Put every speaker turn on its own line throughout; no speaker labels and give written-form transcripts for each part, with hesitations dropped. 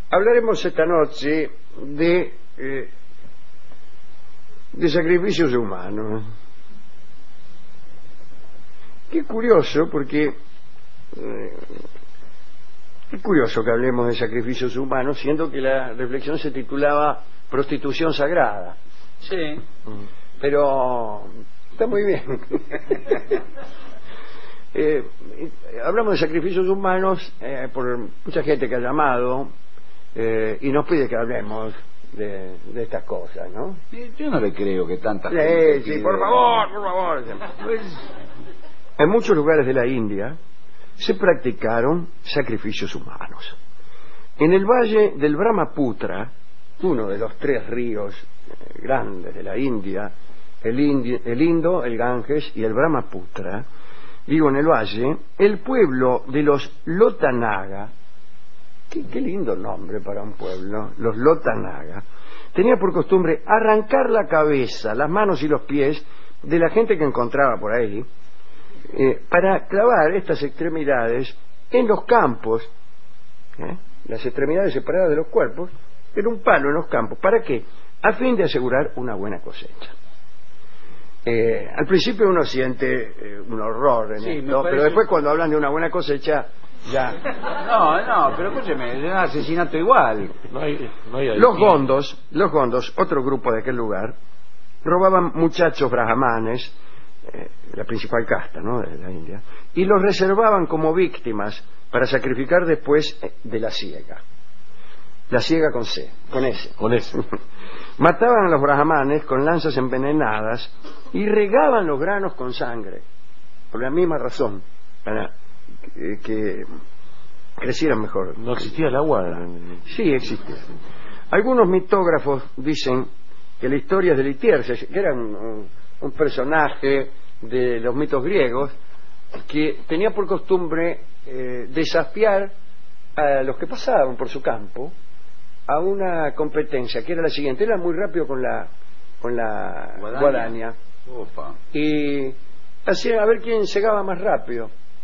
Hablaremos esta noche de sacrificios humanos. Qué curioso, porque es curioso que hablemos de sacrificios humanos, siendo que la reflexión se titulaba Prostitución Sagrada.
Sí.
Pero está muy bien. Hablamos de sacrificios humanos por mucha gente que ha llamado y nos pide que hablemos de estas cosas, ¿no?
Yo no le creo que tanta gente
sí, por favor. Pues, en muchos lugares de la India se practicaron sacrificios humanos. En el valle del Brahmaputra, uno de los 3 ríos grandes de la India, el Indo, el Ganges y el Brahmaputra, digo, en el valle, el pueblo de los Lotanaga, qué lindo nombre para un pueblo, los Lotanaga, tenía por costumbre arrancar la cabeza, las manos y los pies de la gente que encontraba por ahí, para clavar estas extremidades en los campos, las extremidades separadas de los cuerpos, en un palo en los campos. ¿Para qué? A fin de asegurar una buena cosecha. Al principio uno siente un horror en esto, pero después cuando hablan de una buena cosecha ya...
No, pero escúcheme, es un asesinato igual.
Los gondos, otro grupo de aquel lugar, robaban muchachos brahmanes, la principal casta, ¿no?, de la India, y los reservaban como víctimas para sacrificar después de la siega. La siega con S. Mataban a los brahmanes con lanzas envenenadas y regaban los granos con sangre, por la misma razón, para que crecieran mejor.
¿No existía el agua?
Sí, existía. Algunos mitógrafos dicen que la historia de Litierses, que era un personaje de los mitos griegos, que tenía por costumbre desafiar a los que pasaban por su campo a una competencia que era la siguiente: era muy rápido con la guadaña. Y hacía a ver quién llegaba más rápido,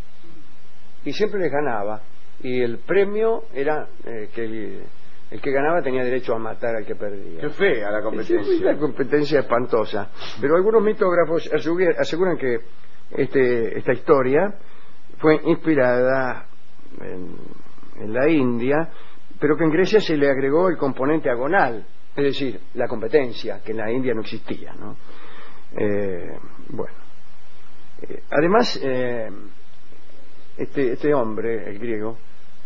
y siempre les ganaba, y el premio era que el que ganaba tenía derecho a matar al que perdía.
Qué fea la competencia.
Sí, la competencia espantosa. Pero algunos mitógrafos aseguran que esta historia fue inspirada en la India, pero que en Grecia se le agregó el componente agonal, es decir, la competencia, que en la India no existía, ¿no? Además, este hombre, el griego,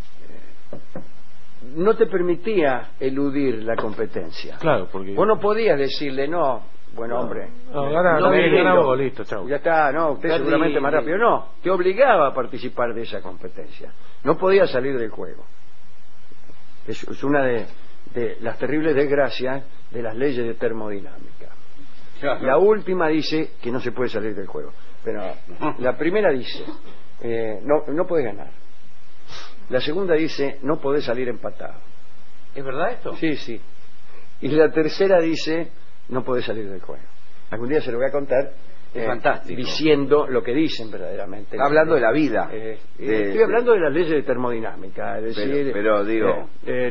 no te permitía eludir la competencia.
Claro, porque
vos no podías decirle, no, buen hombre,
ganamos, listo, chao.
Ya está, no, usted seguramente más rápido. No, te obligaba a participar de esa competencia. No podías salir del juego. Es una de las terribles desgracias de las leyes de termodinámica. Claro. La última dice que no se puede salir del juego, pero la primera dice no podés ganar. La segunda dice no podés salir empatado.
¿Es verdad esto?
Sí. Y la tercera dice no podés salir del juego. Algún día se lo voy a contar.
Fantástico.
Diciendo lo que dicen verdaderamente.
Está hablando de la vida.
Estoy hablando de las leyes de termodinámica. Es decir,
pero digo...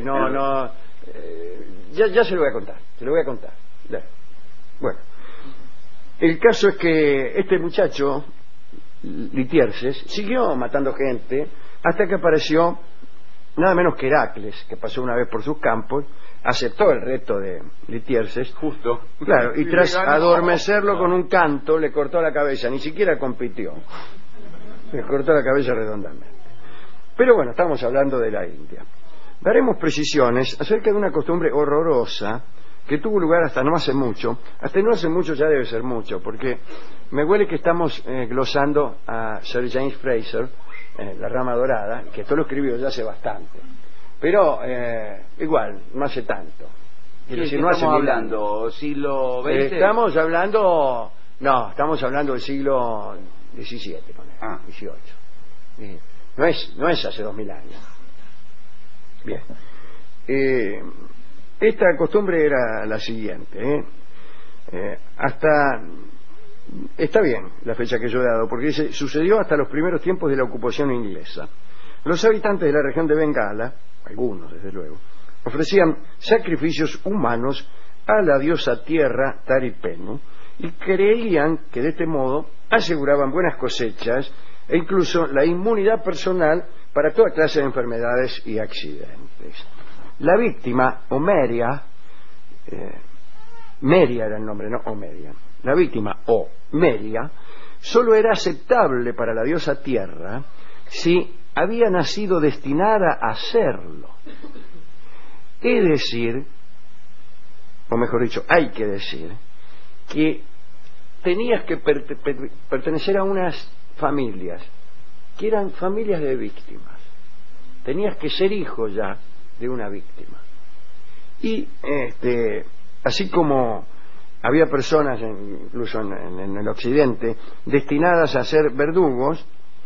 ya se lo voy a contar. Bueno, el caso es que este muchacho, Litierses, siguió matando gente hasta que apareció nada menos que Heracles, que pasó una vez por sus campos, aceptó el reto de Litierses,
justo,
claro, y tras adormecerlo con un canto le cortó la cabeza. Ni siquiera compitió, le cortó la cabeza redondamente. Pero bueno, estamos hablando de la India. Daremos precisiones acerca de una costumbre horrorosa que tuvo lugar hasta no hace mucho ya debe ser mucho, porque me huele que estamos glosando a Sir James Fraser, La Rama Dorada, que esto lo escribió ya hace bastante, pero igual, no hace tanto.
No hace hablando siglo XX.
Estamos hablando del siglo XVII, XVIII. No es hace 2000 años. Bien. Esta costumbre era la siguiente. Está bien la fecha que yo he dado, porque dice, sucedió hasta los primeros tiempos de la ocupación inglesa. Los habitantes de la región de Bengala, algunos desde luego, ofrecían sacrificios humanos a la diosa tierra Taripenu y creían que de este modo aseguraban buenas cosechas e incluso la inmunidad personal para toda clase de enfermedades y accidentes. La víctima, Omeria, Meria era el nombre, no Omeria, la víctima, Meria, solo era aceptable para la diosa tierra si había nacido destinada a serlo. Es decir, o mejor dicho, hay que decir, que tenías que pertenecer a unas familias, que eran familias de víctimas. Tenías que ser hijo ya de una víctima. Y así como había personas, incluso en el occidente, destinadas a ser verdugos,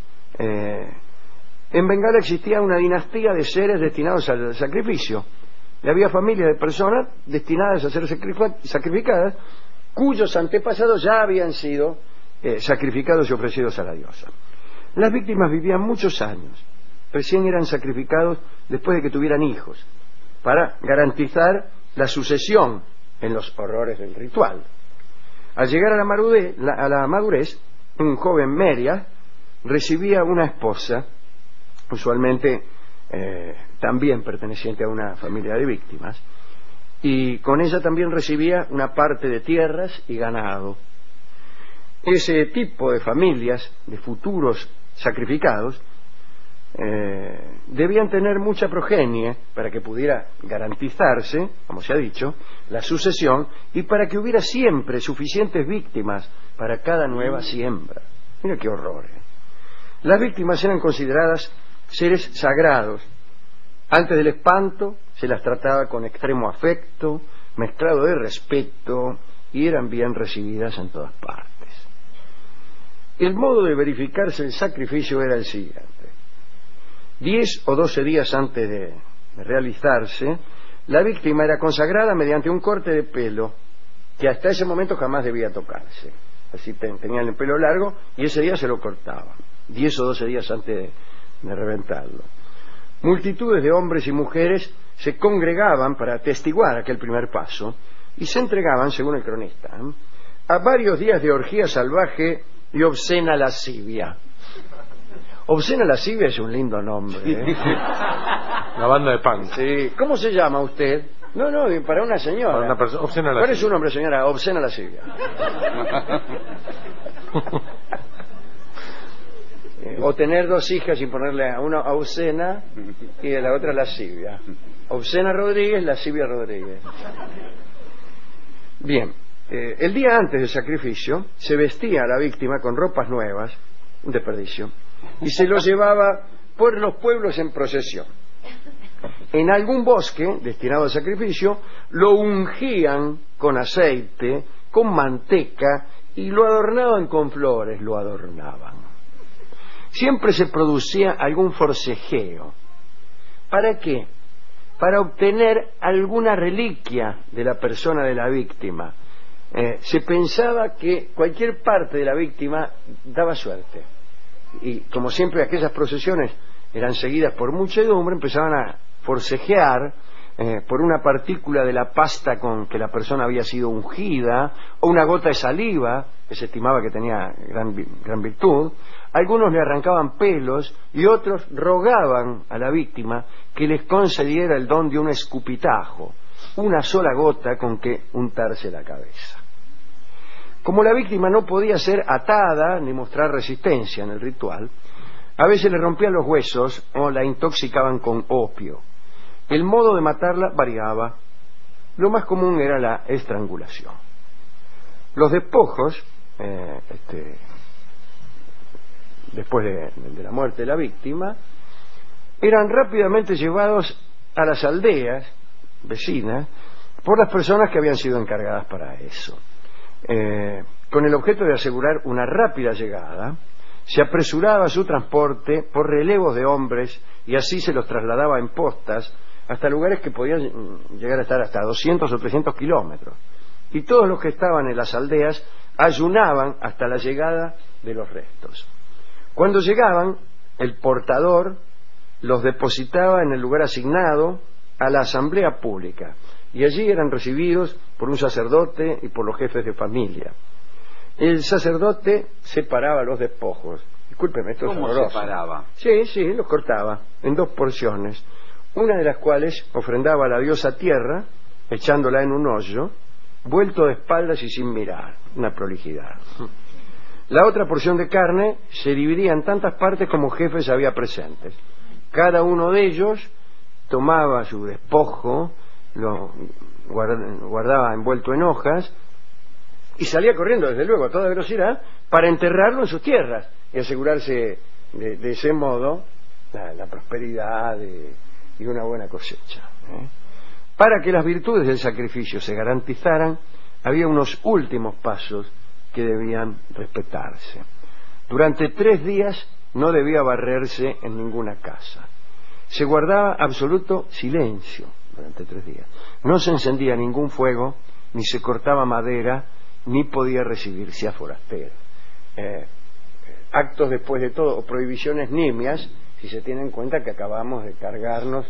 en Bengala existía una dinastía de seres destinados al sacrificio. Y había familias de personas destinadas a ser sacrificadas, cuyos antepasados ya habían sido sacrificados y ofrecidos a la diosa. Las víctimas vivían muchos años, recién eran sacrificados después de que tuvieran hijos, para garantizar la sucesión en los horrores del ritual. Al llegar a la madurez, un joven Meria recibía una esposa, usualmente también perteneciente a una familia de víctimas, y con ella también recibía una parte de tierras y ganado. Ese tipo de familias, de futuros sacrificados, debían tener mucha progenie para que pudiera garantizarse, como se ha dicho, la sucesión y para que hubiera siempre suficientes víctimas para cada nueva siembra. Mira qué horror. Las víctimas eran consideradas seres sagrados. Antes del espanto se las trataba con extremo afecto, mezclado de respeto, y eran bien recibidas en todas partes. El modo de verificarse el sacrificio era el siguiente: 10 o 12 días antes de realizarse, la víctima era consagrada mediante un corte de pelo que hasta ese momento jamás debía tocarse. Así tenían el pelo largo y ese día se lo cortaban, 10 o 12 días antes de reventarlo. Multitudes de hombres y mujeres se congregaban para atestiguar aquel primer paso y se entregaban, según el cronista, a varios días de orgía salvaje y obscena lascivia. Obscena lascivia es un lindo nombre, ¿eh?
La banda de punk.
Sí. ¿Cómo se llama usted? No, para una señora.
Para una persona. Obscena lascivia.
¿Cuál es su nombre, señora? Obscena lascivia. O tener dos hijas y ponerle a una obscena y a la otra lascivia. Obscena Rodríguez, lascivia Rodríguez. Bien, el día antes del sacrificio se vestía a la víctima con ropas nuevas, un desperdicio, y se lo llevaba por los pueblos en procesión. En algún bosque destinado al sacrificio lo ungían con aceite, con manteca, y lo adornaban con flores, lo adornaban. Siempre se producía algún forcejeo. ¿Para qué? Para obtener alguna reliquia de la persona de la víctima. Se pensaba que cualquier parte de la víctima daba suerte. Y como siempre aquellas procesiones eran seguidas por muchedumbre, empezaban a forcejear por una partícula de la pasta con que la persona había sido ungida, o una gota de saliva, que se estimaba que tenía gran virtud. Algunos le arrancaban pelos y otros rogaban a la víctima que les concediera el don de un escupitajo, una sola gota con que untarse la cabeza. Como la víctima no podía ser atada ni mostrar resistencia en el ritual, a veces le rompían los huesos o la intoxicaban con opio. El modo de matarla variaba. Lo más común era la estrangulación. Los despojos, después de la muerte de la víctima, eran rápidamente llevados a las aldeas vecinas por las personas que habían sido encargadas para eso. Con el objeto de asegurar una rápida llegada, se apresuraba su transporte por relevos de hombres y así se los trasladaba en postas hasta lugares que podían llegar a estar hasta 200 o 300 kilómetros. Y todos los que estaban en las aldeas ayunaban hasta la llegada de los restos. Cuando llegaban, el portador los depositaba en el lugar asignado, a la asamblea pública y allí eran recibidos por un sacerdote y por los jefes de familia. El sacerdote separaba los despojos. Discúlpeme, esto es horroroso.
¿Cómo separaba?
Sí, los cortaba en 2 porciones, una de las cuales ofrendaba a la diosa tierra, echándola en un hoyo, vuelto de espaldas y sin mirar, una prolijidad. La otra porción de carne se dividía en tantas partes como jefes había presentes. Cada uno de ellos tomaba su despojo, lo guardaba envuelto en hojas y salía corriendo, desde luego, a toda velocidad, para enterrarlo en sus tierras y asegurarse de ese modo la prosperidad y una buena cosecha. Para que las virtudes del sacrificio se garantizaran, había unos últimos pasos que debían respetarse. Durante 3 días no debía barrerse en ninguna casa. Se guardaba absoluto silencio durante 3 días. No se encendía ningún fuego, ni se cortaba madera, ni podía recibirse a forasteros. Actos, después de todo, o prohibiciones nimias, si se tiene en cuenta que acabamos de cargarnos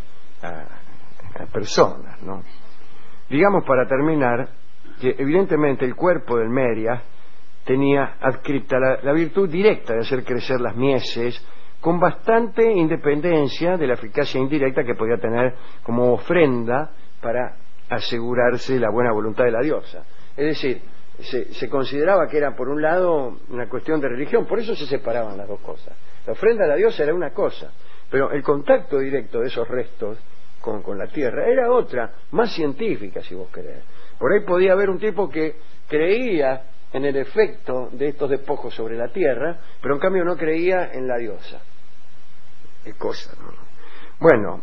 a personas, ¿no? Digamos, para terminar, que evidentemente el cuerpo del Merias tenía adscrita la virtud directa de hacer crecer las mieses, con bastante independencia de la eficacia indirecta que podía tener como ofrenda para asegurarse la buena voluntad de la diosa. Es decir, se consideraba que era, por un lado, una cuestión de religión, por eso se separaban las 2 cosas. La ofrenda a la diosa era una cosa, pero el contacto directo de esos restos con la tierra era otra, más científica, si vos querés. Por ahí podía haber un tipo que creía en el efecto de estos despojos sobre la tierra, pero en cambio no creía en la diosa. Qué cosa, ¿no? Bueno,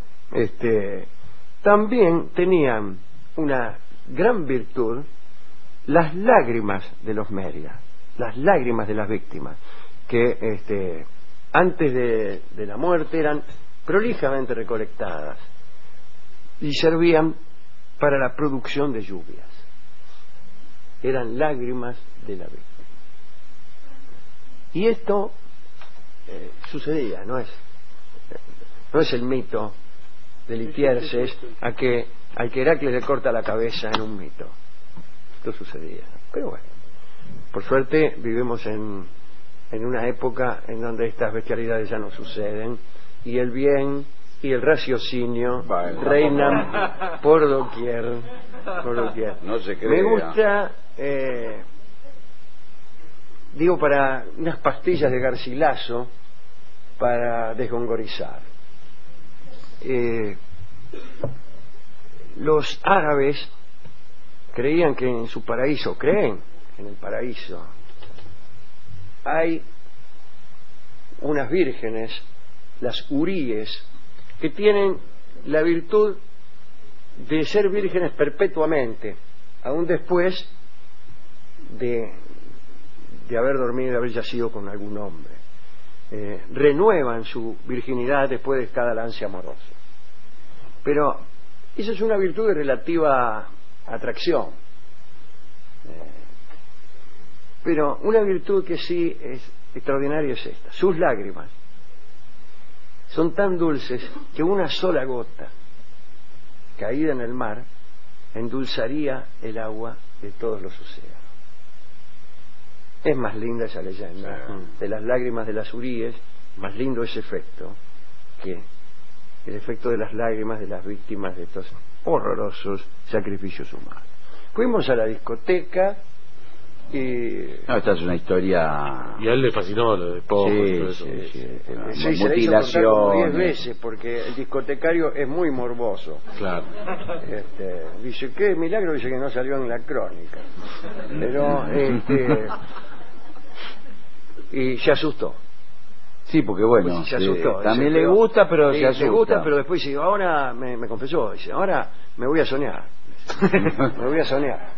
también tenían una gran virtud las lágrimas de los Merias, las lágrimas de las víctimas, que antes de la muerte eran prolijamente recolectadas y servían para la producción de lluvias. Eran lágrimas de la víctima. Y esto sucedía, no es el mito de Litierses al que Heracles le corta la cabeza en un mito. Esto sucedía. Pero bueno, por suerte vivimos en una época en donde estas bestialidades ya no suceden y el bien y el raciocinio reinan por doquier.
No se crea.
Me gusta, para unas pastillas de Garcilaso para desgongorizar. Los árabes creían que en su paraíso, creen en el paraíso, hay unas vírgenes, las huríes, que tienen la virtud de ser vírgenes perpetuamente, aún después de haber dormido y de haber yacido con algún hombre. Renuevan su virginidad después de cada lance amoroso. Pero eso es una virtud de relativa atracción. Pero una virtud que sí es extraordinaria es esta: sus lágrimas son tan dulces que una sola gota caída en el mar endulzaría el agua de todos los océanos. Es más linda esa leyenda de las lágrimas de las huríes, más lindo ese efecto que el efecto de las lágrimas de las víctimas de estos horrorosos sacrificios humanos. Fuimos a la discoteca y...
No, esta es una historia...
Y a él le fascinó lo de Poco y todo eso.
Sí, se le hizo contar como 10 veces porque el discotecario es muy morboso.
Claro.
Dice, qué milagro, dice que no salió en la crónica. Pero y se asustó.
Sí, porque bueno,
Pues se asustó,
también
dice,
le gusta, pero se asusta.
Le gusta, pero después dice, ahora me confesó, dice, ahora me voy a soñar. Me voy a soñar.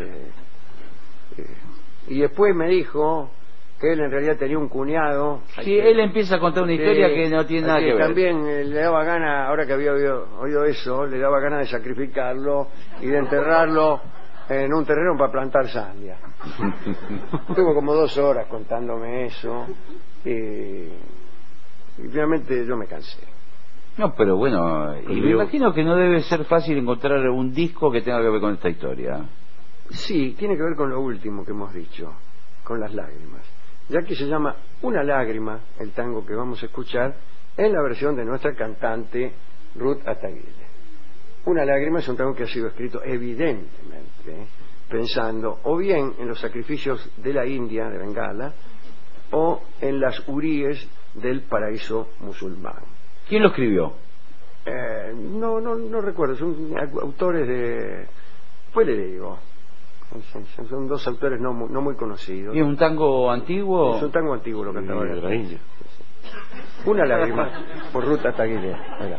Y después me dijo que él en realidad tenía un cuñado.
Sí, él empieza a contar una historia que no tiene nada que ver.
También le daba gana, ahora que había oído eso, le daba ganas de sacrificarlo y de enterrarlo en un terreno para plantar sandia. Estuvo como 2 horas contándome eso y finalmente yo me cansé.
No, pero bueno, y me imagino que no debe ser fácil encontrar un disco que tenga que ver con esta historia.
Sí, tiene que ver con lo último que hemos dicho, con las lágrimas, ya que se llama Una lágrima, el tango que vamos a escuchar, en la versión de nuestra cantante Ruth Ataguile. Una lágrima es un tango que ha sido escrito evidentemente pensando o bien en los sacrificios de la India, de Bengala, o en las huríes del paraíso musulmán.
¿Quién lo escribió?
No recuerdo, son autores de... Pues le digo, son dos autores no muy conocidos.
¿Y es un tango antiguo?
Es un tango antiguo, lo cantaba
de la India.
Una lágrima, por Ruth Ataguile.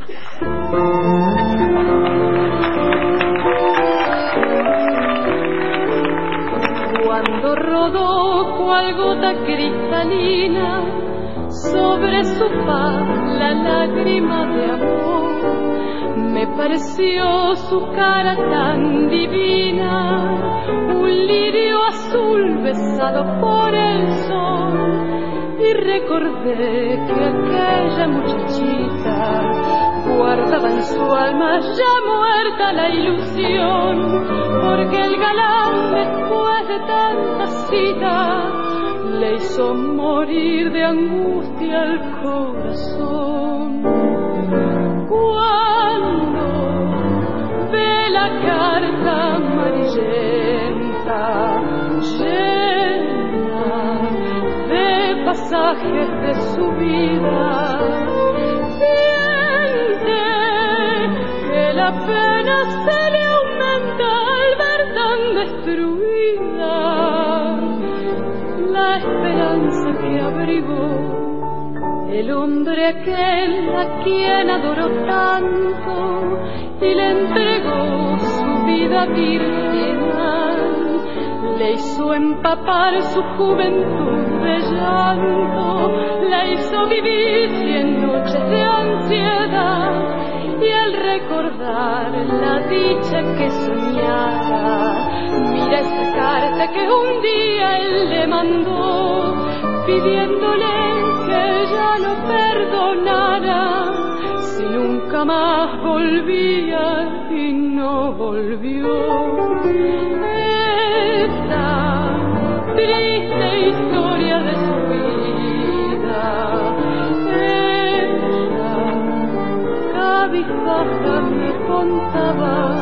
Cuando rodó cual gota cristalina sobre su faz la lágrima de amor, me pareció su cara tan divina, un lirio azul besado por el sol, y recordé que aquella muchachita guardaba en su alma ya muerta la ilusión, porque el galán después de tanta cita le hizo morir de angustia el corazón. Cuando ve la carta amarillenta llena de pasajes de su vida, siente que la pena se le aumenta al ver tan destruida la esperanza que abrigó el hombre aquel a quien adoró tanto y le entregó su vida virginal, le hizo empapar su juventud de llanto, la hizo vivir 100 noches de ansiedad, y al recordar la dicha que soñaba, mira esa carta que un día él le mandó, pidiéndole que ya lo perdonara, si nunca más volvía y no volvió. Esta triste historia de su vida, ella cabizbaja me contaba,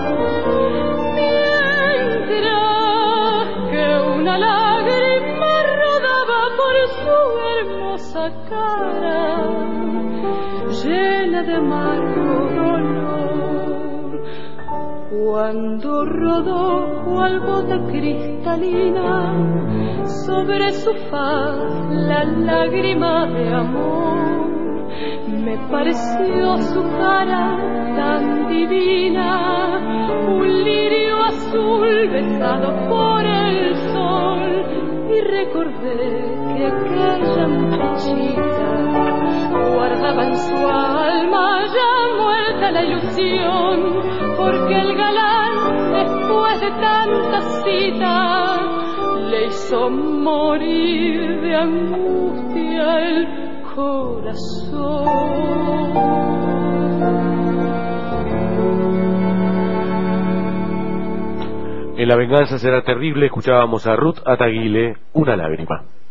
mientras que una lágrima rodaba por su hermosa cara, llena de amargo dolor. Cuando rodó cual gota cristalina sobre su faz la lágrima de amor, me pareció su cara tan divina, un lirio azul besado por el sol, y recordé que aquella muchachita guardaba en su alma ya muerta la ilusión, porque el galán después de tanta cita le hizo morir de angustia el corazón.
En La venganza será terrible escuchábamos a Ruth Ataguile, Una lágrima.